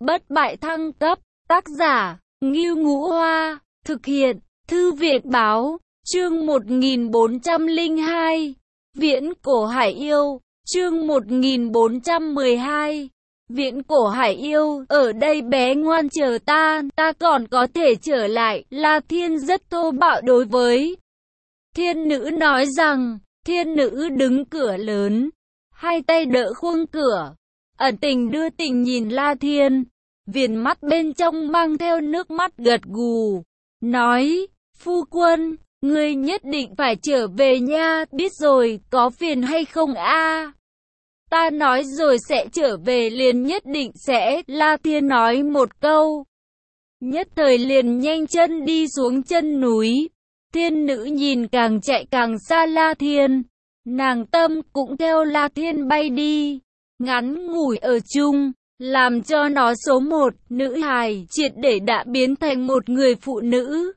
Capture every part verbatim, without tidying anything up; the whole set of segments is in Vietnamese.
bất bại thăng cấp, tác giả, Ngưu Ngũ Hoa, thực hiện, Thư viện Báo, chương một nghìn bốn trăm lẻ hai, Viễn Cổ Hải Yêu, chương một nghìn bốn trăm mười hai, Viễn Cổ Hải Yêu, ở đây bé ngoan chờ ta, ta còn có thể trở lại. La Thiên rất thô bạo đối với thiên nữ nói rằng. Thiên nữ đứng cửa lớn, hai tay đỡ khuôn cửa, ẩn tình đưa tình nhìn La Thiên, viền mắt bên trong mang theo nước mắt gật gù, nói, phu quân, ngươi nhất định phải trở về nha, biết rồi, có phiền hay không a? Ta nói rồi sẽ trở về liền, nhất định sẽ, La Thiên nói một câu. Nhất thời liền nhanh chân đi xuống chân núi. Thiên nữ nhìn càng chạy càng xa La Thiên, nàng tâm cũng theo La Thiên bay đi, ngắn ngủi ở chung, làm cho nó số một, nữ hài, triệt để đã biến thành một người phụ nữ.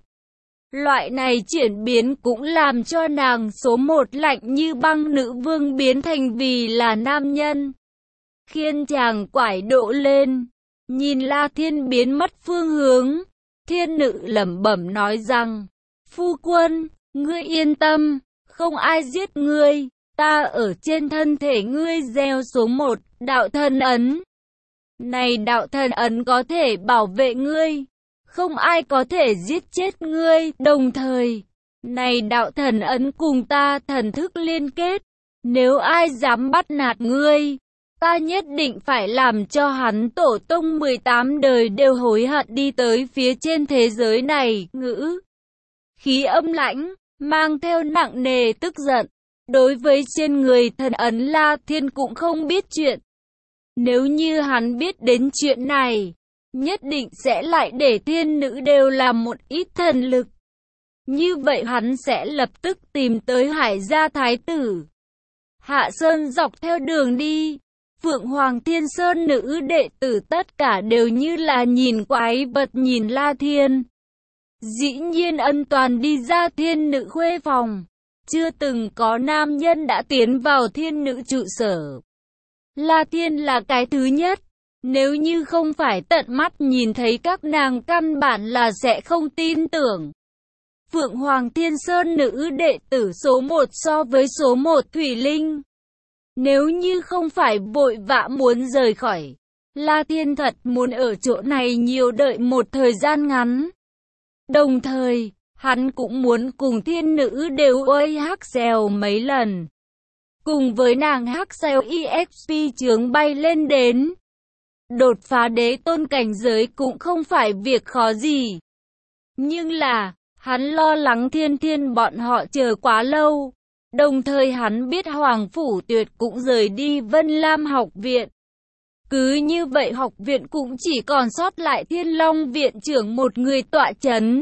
Loại này chuyển biến cũng làm cho nàng số một lạnh như băng nữ vương biến thành vì là nam nhân. Khiên chàng quải độ lên, nhìn La Thiên biến mất phương hướng, thiên nữ lẩm bẩm nói rằng, phu quân, ngươi yên tâm, không ai giết ngươi, ta ở trên thân thể ngươi gieo số một, đạo thần ấn. Này đạo thần ấn có thể bảo vệ ngươi, không ai có thể giết chết ngươi, đồng thời, này đạo thần ấn cùng ta thần thức liên kết, nếu ai dám bắt nạt ngươi, ta nhất định phải làm cho hắn tổ tông mười tám đời đều hối hận đi tới phía trên thế giới này. Ngữ khí âm lãnh, mang theo nặng nề tức giận, đối với trên người thần ấn La Thiên cũng không biết chuyện. Nếu như hắn biết đến chuyện này, nhất định sẽ lại để thiên nữ đều làm một ít thần lực. Như vậy hắn sẽ lập tức tìm tới Hải gia thái tử. Hạ Sơn dọc theo đường đi, Phượng Hoàng Thiên Sơn nữ đệ tử tất cả đều như là nhìn quái vật nhìn La Thiên. Dĩ nhiên ân toàn đi ra thiên nữ khuê phòng, chưa từng có nam nhân đã tiến vào thiên nữ trụ sở. La Thiên là cái thứ nhất, nếu như không phải tận mắt nhìn thấy các nàng căn bản là sẽ không tin tưởng. Phượng Hoàng Thiên Sơn nữ đệ tử số một so với số một Thủy Linh. Nếu như không phải vội vã muốn rời khỏi, La Thiên thật muốn ở chỗ này nhiều đợi một thời gian ngắn. Đồng thời, hắn cũng muốn cùng thiên nữ đều ơi hắc xèo mấy lần. Cùng với nàng hắc xèo e ích pê chướng bay lên đến. Đột phá đế tôn cảnh giới cũng không phải việc khó gì. Nhưng là, hắn lo lắng thiên thiên bọn họ chờ quá lâu. Đồng thời hắn biết Hoàng Phủ Tuyệt cũng rời đi Vân Lam học viện. Cứ như vậy học viện cũng chỉ còn sót lại Thiên Long viện trưởng một người tọa chấn.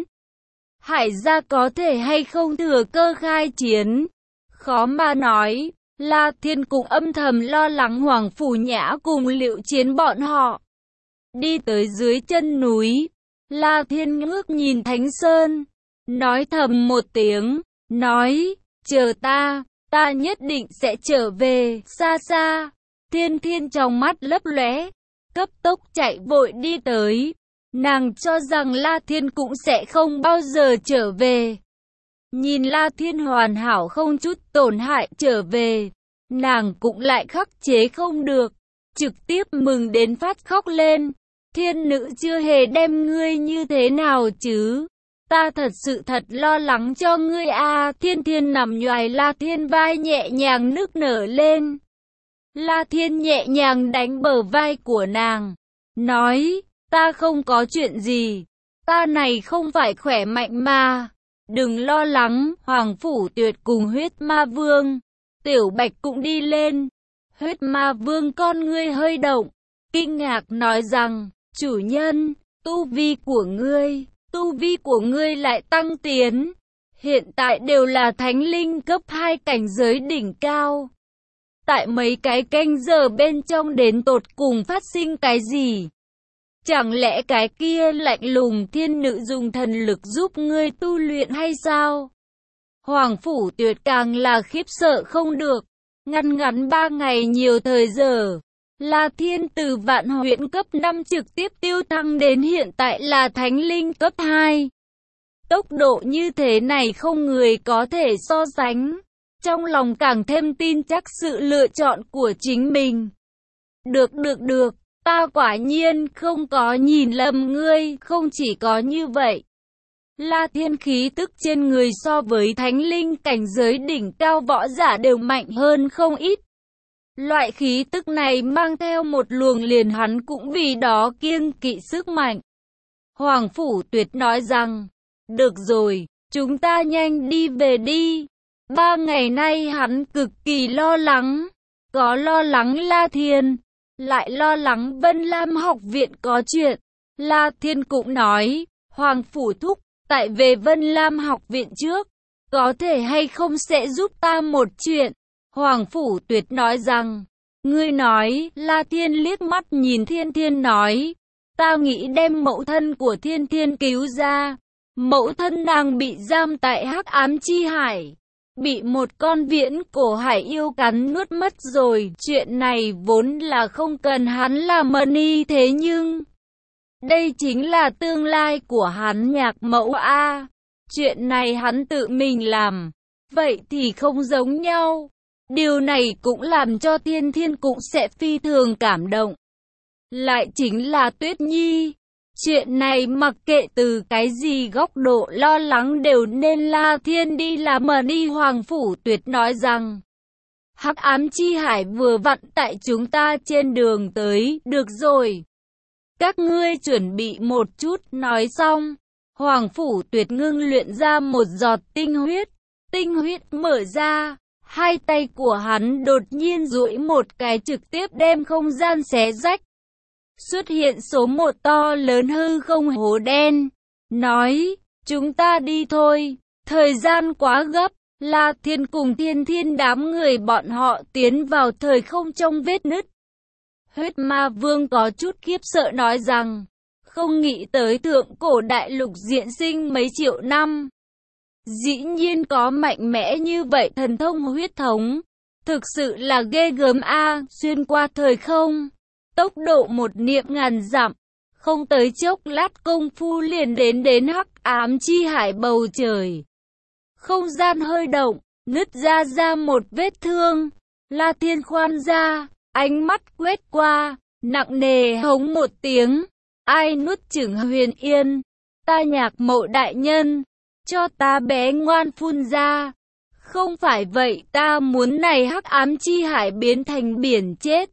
Hải gia có thể hay không thừa cơ khai chiến? Khó mà nói. La Thiên cũng âm thầm lo lắng Hoàng Phủ Nhã cùng Liệu Chiến bọn họ. Đi tới dưới chân núi, La Thiên ngước nhìn Thánh Sơn, nói thầm một tiếng, nói, chờ ta, ta nhất định sẽ trở về, xa xa. Thiên Thiên trong mắt lấp lóe, cấp tốc chạy vội đi tới. Nàng cho rằng La Thiên cũng sẽ không bao giờ trở về. Nhìn La Thiên hoàn hảo không chút tổn hại trở về, nàng cũng lại khắc chế không được, trực tiếp mừng đến phát khóc lên. Thiên nữ chưa hề đem ngươi như thế nào chứ? Ta thật sự thật lo lắng cho ngươi a. Thiên Thiên nằm nhoài La Thiên vai nhẹ nhàng nức nở lên. La Thiên nhẹ nhàng đánh bờ vai của nàng, nói, ta không có chuyện gì, ta này không phải khỏe mạnh mà, đừng lo lắng. Hoàng Phủ Tuyệt cùng Huyết Ma Vương, Tiểu Bạch cũng đi lên. Huyết Ma Vương con ngươi hơi động, kinh ngạc nói rằng, chủ nhân, tu vi của ngươi, tu vi của ngươi lại tăng tiến, hiện tại đều là thánh linh cấp hai cảnh giới đỉnh cao. Tại mấy cái canh giờ bên trong đến tột cùng phát sinh cái gì? Chẳng lẽ cái kia lạnh lùng thiên nữ dùng thần lực giúp ngươi tu luyện hay sao? Hoàng Phủ Tuyệt càng là khiếp sợ không được. Ngăn ngắn ba ngày nhiều thời giờ, La Thiên từ vạn huyễn cấp năm trực tiếp tiêu thăng đến hiện tại là thánh linh cấp hai. Tốc độ như thế này không người có thể so sánh. Trong lòng càng thêm tin chắc sự lựa chọn của chính mình. Được được được, ta quả nhiên không có nhìn lầm ngươi, không chỉ có như vậy. La Thiên khí tức trên người so với thánh linh cảnh giới đỉnh cao võ giả đều mạnh hơn không ít. Loại khí tức này mang theo một luồng liền hắn cũng vì đó kiêng kỵ sức mạnh. Hoàng Phủ Tuyệt nói rằng, được rồi, chúng ta nhanh đi về đi. Ba ngày nay hắn cực kỳ lo lắng, có lo lắng La Thiên, lại lo lắng Vân Lam học viện có chuyện. La Thiên cũng nói, Hoàng Phủ Thúc, tại về Vân Lam học viện trước, có thể hay không sẽ giúp ta một chuyện. Hoàng Phủ Tuyệt nói rằng, ngươi nói, La Thiên liếc mắt nhìn Thiên Thiên nói, ta nghĩ đem mẫu thân của Thiên Thiên cứu ra. Mẫu thân nàng bị giam tại Hắc Ám Chi Hải, bị một con viễn cổ hải yêu cắn nuốt mất rồi. Chuyện này vốn là không cần hắn làm money, thế nhưng đây chính là tương lai của hắn Nhạc Mẫu a. Chuyện này hắn tự mình làm, vậy thì không giống nhau. Điều này cũng làm cho Thiên Thiên cũng sẽ phi thường cảm động. Lại chính là Tuyết Nhi. Chuyện này mặc kệ từ cái gì góc độ lo lắng đều nên La Thiên đi làm mờ đi. Hoàng Phủ Tuyệt nói rằng, Hắc Ám Chi Hải vừa vặn tại chúng ta trên đường tới, được rồi. Các ngươi chuẩn bị một chút. Nói xong, Hoàng Phủ Tuyệt ngưng luyện ra một giọt tinh huyết. Tinh huyết mở ra, hai tay của hắn đột nhiên duỗi một cái trực tiếp đem không gian xé rách. Xuất hiện số một to lớn hư không hố đen, nói, chúng ta đi thôi, thời gian quá gấp. La Thiên cùng Thiên Thiên đám người bọn họ tiến vào thời không trong vết nứt. Huyết Ma Vương có chút khiếp sợ nói rằng, không nghĩ tới thượng cổ đại lục diễn sinh mấy triệu năm. Dĩ nhiên có mạnh mẽ như vậy thần thông huyết thống, thực sự là ghê gớm a. Xuyên qua thời không, tốc độ một niệm ngàn dặm, không tới chốc lát công phu liền đến đến Hắc Ám Chi Hải bầu trời. Không gian hơi động, nứt ra ra một vết thương. La Thiên khoan ra, ánh mắt quét qua, nặng nề hống một tiếng, ai nuốt chửng Huyền Yên, ta Nhạc Mẫu đại nhân, cho ta bé ngoan phun ra. Không phải vậy, ta muốn này Hắc Ám Chi Hải biến thành biển chết.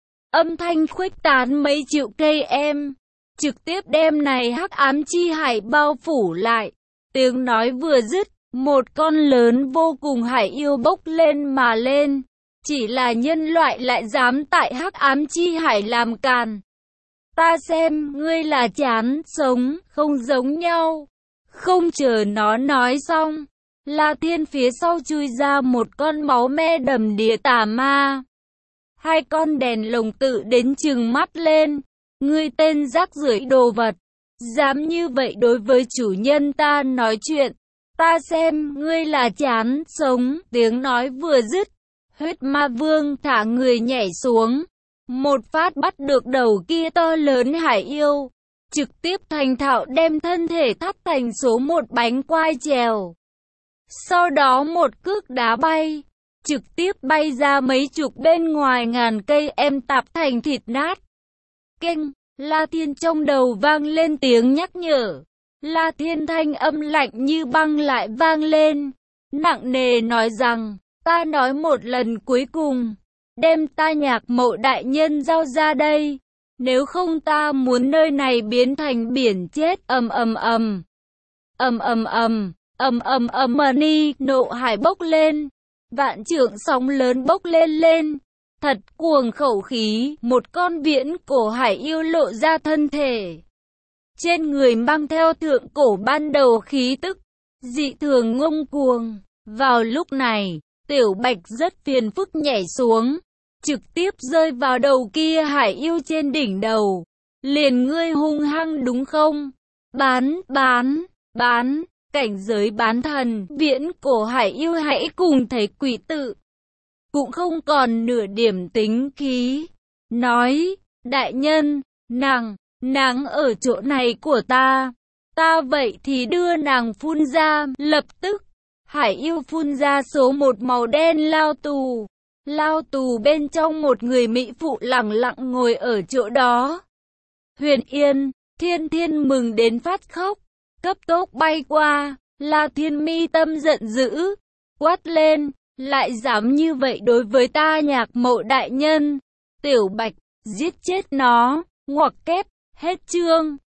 Âm thanh khuếch tán mấy triệu cây em, trực tiếp đem này Hắc Ám Chi Hải bao phủ lại. Tiếng nói vừa dứt, một con lớn vô cùng hải yêu bốc lên mà lên. Chỉ là nhân loại lại dám tại Hắc Ám Chi Hải làm càn. Ta xem, ngươi là chán sống, không giống nhau. Không chờ nó nói xong, La Thiên phía sau chui ra một con máu me đầm đìa tà ma. Hai con đèn lồng tự đến trừng mắt lên. Ngươi tên rác rưởi đồ vật, dám như vậy đối với chủ nhân ta nói chuyện. Ta xem, ngươi là chán sống. Tiếng nói vừa dứt, Huyết Ma Vương thả người nhảy xuống. Một phát bắt được đầu kia to lớn hải yêu. Trực tiếp thành thạo đem thân thể thắt thành số một bánh quai trèo. Sau đó một cước đá bay, trực tiếp bay ra mấy chục bên ngoài ngàn cây em tạp thành thịt nát. Keng, La Thiên trong đầu vang lên tiếng nhắc nhở. La Thiên thanh âm lạnh như băng lại vang lên, nặng nề nói rằng, ta nói một lần cuối cùng, đem ta Nhạc Mẫu đại nhân giao ra đây. Nếu không ta muốn nơi này biến thành biển chết. Ầm ầm ầm. Ầm ầm ầm, ầm ầm ầm mani, nộ hải bốc lên, vạn trượng sóng lớn bốc lên lên, thật cuồng khẩu khí. Một con viễn cổ hải yêu lộ ra thân thể, trên người mang theo thượng cổ ban đầu khí tức, dị thường ngông cuồng. Vào lúc này, Tiểu Bạch rất phiền phức nhảy xuống, trực tiếp rơi vào đầu kia hải yêu trên đỉnh đầu. Liền ngươi hung hăng đúng không? Bán, bán, bán, cảnh giới bán thần, viễn cổ hải yêu hãy cùng thấy quỷ tự. Cũng không còn nửa điểm tính khí. nói, đại nhân, nàng, nàng ở chỗ này của ta. Ta vậy thì đưa nàng phun ra, lập tức. Hải yêu phun ra số một màu đen lao tù. Lao tù bên trong một người mỹ phụ lẳng lặng ngồi ở chỗ đó. Huyền Yên, Thiên Thiên mừng đến phát khóc, cấp tốc bay qua, La Thiên mi tâm giận dữ, quát lên, lại dám như vậy đối với ta Nhạc Mậu đại nhân. Tiểu Bạch, giết chết nó, ngoặc kép, hết chương.